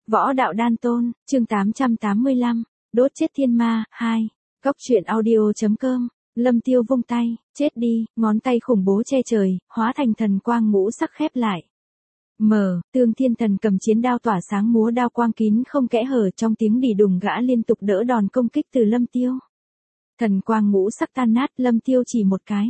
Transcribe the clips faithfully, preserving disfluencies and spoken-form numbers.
Võ đạo đan tôn, chương tám trăm tám mươi lăm, đốt chết thiên ma, hai. Góc truyện audio.com, Lâm Tiêu vung tay, chết đi, ngón tay khủng bố che trời, hóa thành thần quang ngũ sắc khép lại. Mở, Tương Thiên Thần cầm chiến đao tỏa sáng múa đao quang kín không kẽ hở, trong tiếng đì đùng gã liên tục đỡ đòn công kích từ Lâm Tiêu. Thần quang ngũ sắc tan nát, Lâm Tiêu chỉ một cái.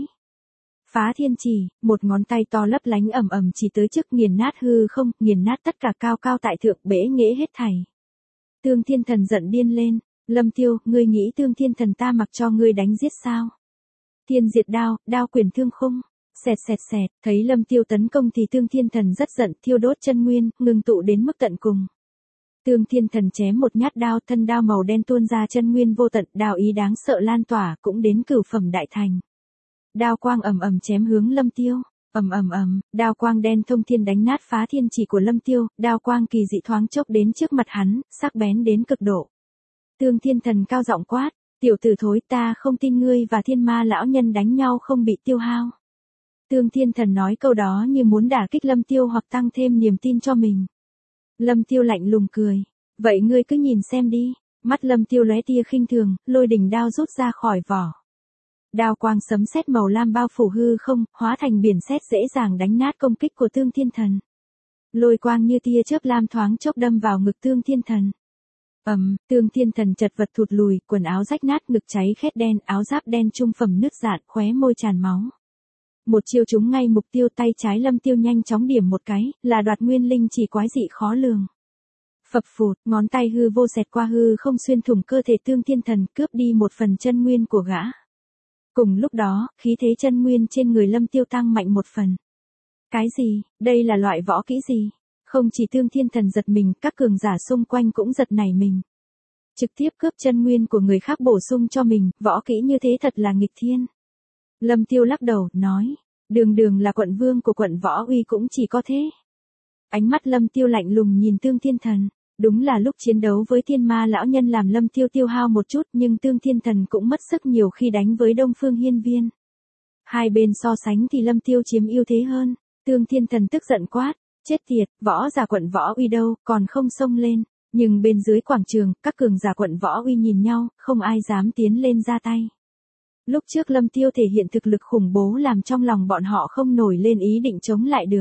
Phá thiên chỉ, một ngón tay to lấp lánh ầm ầm chỉ tới trước, nghiền nát hư không, nghiền nát tất cả cao cao tại thượng, bể nghễ hết thảy. Tương Thiên Thần giận điên lên, Lâm Tiêu, ngươi nghĩ Tương Thiên Thần ta mặc cho ngươi đánh giết sao? Thiên diệt đao, đao quyền thương khung, xẹt xẹt xẹt, thấy Lâm Tiêu tấn công thì Tương Thiên Thần rất giận, thiêu đốt chân nguyên, ngừng tụ đến mức tận cùng. Tương Thiên Thần chém một nhát đao, thân đao màu đen tuôn ra chân nguyên vô tận, đao ý đáng sợ lan tỏa, cũng đến cửu phẩm đại thành. Đao quang ầm ầm chém hướng Lâm Tiêu, ầm ầm ầm, đao quang đen thông thiên đánh nát phá thiên chỉ của Lâm Tiêu, đao quang kỳ dị thoáng chốc đến trước mặt hắn, sắc bén đến cực độ. Tương Thiên Thần cao giọng quát, tiểu tử thối, ta không tin ngươi và thiên ma lão nhân đánh nhau không bị tiêu hao. Tương Thiên Thần nói câu đó như muốn đả kích Lâm Tiêu hoặc tăng thêm niềm tin cho mình. Lâm Tiêu lạnh lùng cười, vậy ngươi cứ nhìn xem đi. Mắt Lâm Tiêu lóe tia khinh thường, lôi đỉnh đao rút ra khỏi vỏ. Đao quang sấm sét màu lam bao phủ hư không, hóa thành biển sét dễ dàng đánh nát công kích của Tương Thiên Thần. Lôi quang như tia chớp lam thoáng chốc đâm vào ngực Tương Thiên Thần. Ầm, Tương Thiên Thần chật vật thụt lùi, quần áo rách nát, ngực cháy khét đen, áo giáp đen trung phẩm nứt rạn, khóe môi tràn máu. Một chiêu trúng ngay mục tiêu, tay trái Lâm Tiêu nhanh chóng điểm một cái, là đoạt nguyên linh chỉ quái dị khó lường. Phập phụt, ngón tay hư vô xẹt qua hư không xuyên thủng cơ thể Tương Thiên Thần, cướp đi một phần chân nguyên của gã. Cùng lúc đó, khí thế chân nguyên trên người Lâm Tiêu tăng mạnh một phần. Cái gì, đây là loại võ kỹ gì? Không chỉ Tương Thiên Thần giật mình, các cường giả xung quanh cũng giật nảy mình. Trực tiếp cướp chân nguyên của người khác bổ sung cho mình, võ kỹ như thế thật là nghịch thiên. Lâm Tiêu lắc đầu, nói, đường đường là quận vương của quận Võ Uy cũng chỉ có thế. Ánh mắt Lâm Tiêu lạnh lùng nhìn Tương Thiên Thần. Đúng là lúc chiến đấu với thiên ma lão nhân làm Lâm Tiêu tiêu hao một chút, nhưng Tương Thiên Thần cũng mất sức nhiều khi đánh với Đông Phương Hiên Viên. Hai bên so sánh thì Lâm Tiêu chiếm ưu thế hơn. Tương Thiên Thần tức giận quát, chết tiệt, võ giả quận Võ Uy đâu, còn không xông lên. Nhưng bên dưới quảng trường, các cường giả quận Võ Uy nhìn nhau, không ai dám tiến lên ra tay. Lúc trước Lâm Tiêu thể hiện thực lực khủng bố làm trong lòng bọn họ không nổi lên ý định chống lại được.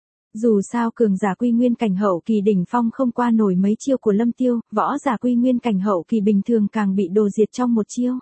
Dù sao cường giả quy nguyên cảnh hậu kỳ đỉnh phong không qua nổi mấy chiêu của Lâm Tiêu, võ giả quy nguyên cảnh hậu kỳ bình thường càng bị đồ diệt trong một chiêu.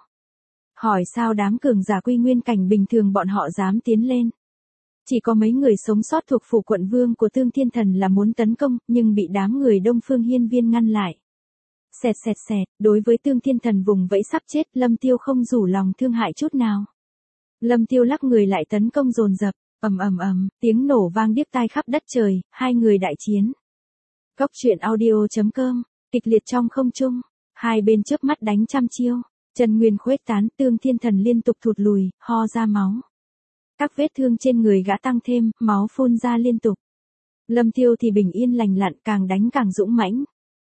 Hỏi sao đám cường giả quy nguyên cảnh bình thường bọn họ dám tiến lên. Chỉ có mấy người sống sót thuộc phủ quận vương của Tương Thiên Thần là muốn tấn công, nhưng bị đám người Đông Phương Hiên Viên ngăn lại. Xẹt xẹt xẹt, đối với Tương Thiên Thần vùng vẫy sắp chết, Lâm Tiêu không rủ lòng thương hại chút nào. Lâm Tiêu lắc người lại tấn công dồn dập. Ầm ầm ầm, tiếng nổ vang điếc tai khắp đất trời, hai người đại chiến. Góc truyện audio.com, kịch liệt trong không trung, hai bên chớp mắt đánh trăm chiêu, chân nguyên khuếch tán, Tương Thiên Thần liên tục thụt lùi, ho ra máu. Các vết thương trên người gã tăng thêm, máu phun ra liên tục. Lâm Tiêu thì bình yên lành lặn, càng đánh càng dũng mãnh.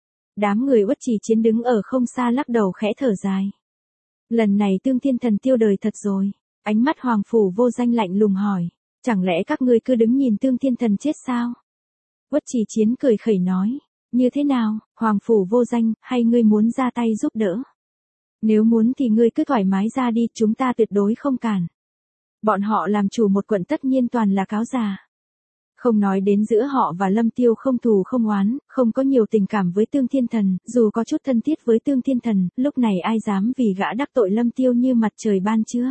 Đám người Uất Trì Chiến đứng ở không xa lắc đầu khẽ thở dài. Lần này Tương Thiên Thần tiêu đời thật rồi. Ánh mắt Hoàng Phủ Vô Danh lạnh lùng hỏi. Chẳng lẽ các ngươi cứ đứng nhìn Tương Thiên Thần chết sao? Uất Trì Chiến cười khẩy nói. Như thế nào, Hoàng Phủ Vô Danh, hay ngươi muốn ra tay giúp đỡ? Nếu muốn thì ngươi cứ thoải mái ra đi, chúng ta tuyệt đối không cản. Bọn họ làm chủ một quận tất nhiên toàn là cáo già. Không nói đến giữa họ và Lâm Tiêu không thù không oán, không có nhiều tình cảm với Tương Thiên Thần, dù có chút thân thiết với Tương Thiên Thần, lúc này ai dám vì gã đắc tội Lâm Tiêu như mặt trời ban trưa.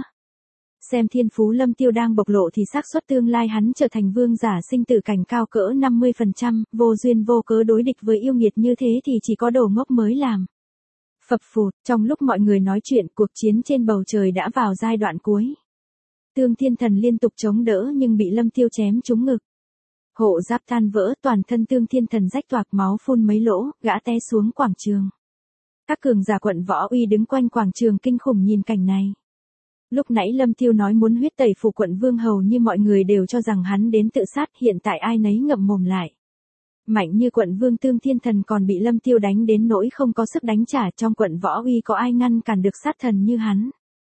Xem thiên phú Lâm Tiêu đang bộc lộ thì xác suất tương lai hắn trở thành vương giả sinh tử cảnh cao cỡ năm mươi phần trăm, vô duyên vô cớ đối địch với yêu nghiệt như thế thì chỉ có đồ ngốc mới làm. Phập phụt, trong lúc mọi người nói chuyện, cuộc chiến trên bầu trời đã vào giai đoạn cuối. Tương Thiên Thần liên tục chống đỡ nhưng bị Lâm Tiêu chém trúng ngực. Hộ giáp tan vỡ, toàn thân Tương Thiên Thần rách toạc, máu phun mấy lỗ, gã té xuống quảng trường. Các cường giả quận Võ Uy đứng quanh quảng trường kinh khủng nhìn cảnh này. Lúc nãy Lâm Tiêu nói muốn huyết tẩy phủ quận vương hầu như mọi người đều cho rằng hắn đến tự sát, hiện tại ai nấy ngậm mồm lại. Mạnh như quận vương Tương Thiên Thần còn bị Lâm Tiêu đánh đến nỗi không có sức đánh trả, trong quận Võ Uy có ai ngăn cản được sát thần như hắn.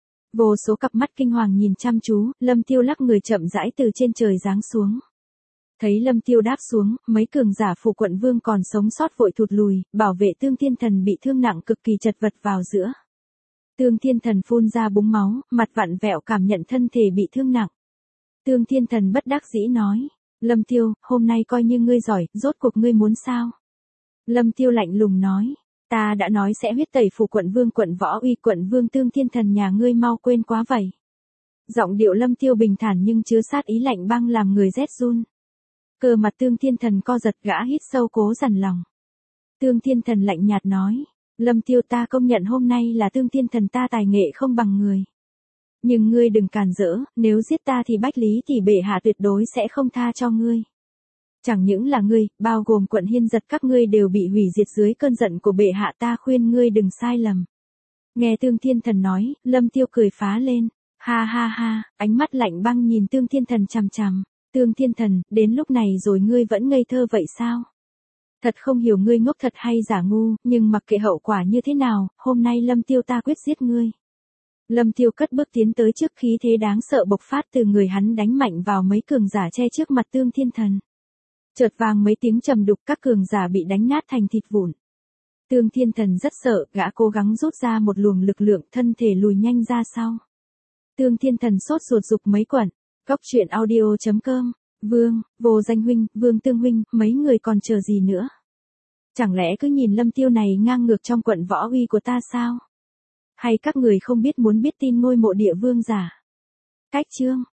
Vô số cặp mắt kinh hoàng nhìn chăm chú, Lâm Tiêu lắc người chậm rãi từ trên trời giáng xuống. Thấy Lâm Tiêu đáp xuống, mấy cường giả phủ quận vương còn sống sót vội thụt lùi, bảo vệ Tương Thiên Thần bị thương nặng cực kỳ chật vật vào giữa. Tương Thiên Thần phun ra búng máu, mặt vặn vẹo cảm nhận thân thể bị thương nặng. Tương Thiên Thần bất đắc dĩ nói, Lâm Tiêu, hôm nay coi như ngươi giỏi, rốt cuộc ngươi muốn sao? Lâm Tiêu lạnh lùng nói, ta đã nói sẽ huyết tẩy phủ quận vương quận võ uy quận vương Tương Thiên Thần nhà ngươi mau quên quá vậy. Giọng điệu Lâm Tiêu bình thản nhưng chứa sát ý lạnh băng làm người rét run. Cơ mặt Tương Thiên Thần co giật, gã hít sâu cố dằn lòng. Tương Thiên Thần lạnh nhạt nói, Lâm Tiêu, ta công nhận hôm nay là Tương Thiên Thần ta tài nghệ không bằng người. Nhưng ngươi đừng càn rỡ, nếu giết ta thì Bách Lý thì bệ hạ tuyệt đối sẽ không tha cho ngươi. Chẳng những là ngươi, bao gồm quận Hiên Giật các ngươi đều bị hủy diệt dưới cơn giận của bệ hạ, ta khuyên ngươi đừng sai lầm. Nghe Tương Thiên Thần nói, Lâm Tiêu cười phá lên, ha ha ha, ánh mắt lạnh băng nhìn Tương Thiên Thần chằm chằm. Tương Thiên Thần, đến lúc này rồi ngươi vẫn ngây thơ vậy sao? Thật không hiểu ngươi ngốc thật hay giả ngu, nhưng mặc kệ hậu quả như thế nào, hôm nay Lâm Tiêu ta quyết giết ngươi. Lâm Tiêu cất bước tiến tới trước, khí thế đáng sợ bộc phát từ người hắn, đánh mạnh vào mấy cường giả che trước mặt Tương Thiên Thần. Chợt vang mấy tiếng trầm đục, các cường giả bị đánh nát thành thịt vụn. Tương Thiên Thần rất sợ, gã cố gắng rút ra một luồng lực lượng, thân thể lùi nhanh ra sau. Tương Thiên Thần sốt ruột dục mấy quẩn. Góc truyện audio chấm com, Vương, Vô Danh huynh, Vương Tương huynh, mấy người còn chờ gì nữa? Chẳng lẽ cứ nhìn Lâm Tiêu này ngang ngược trong quận võ uy của ta sao? Hay các người không biết muốn biết tin ngôi mộ địa vương giả? Cách chương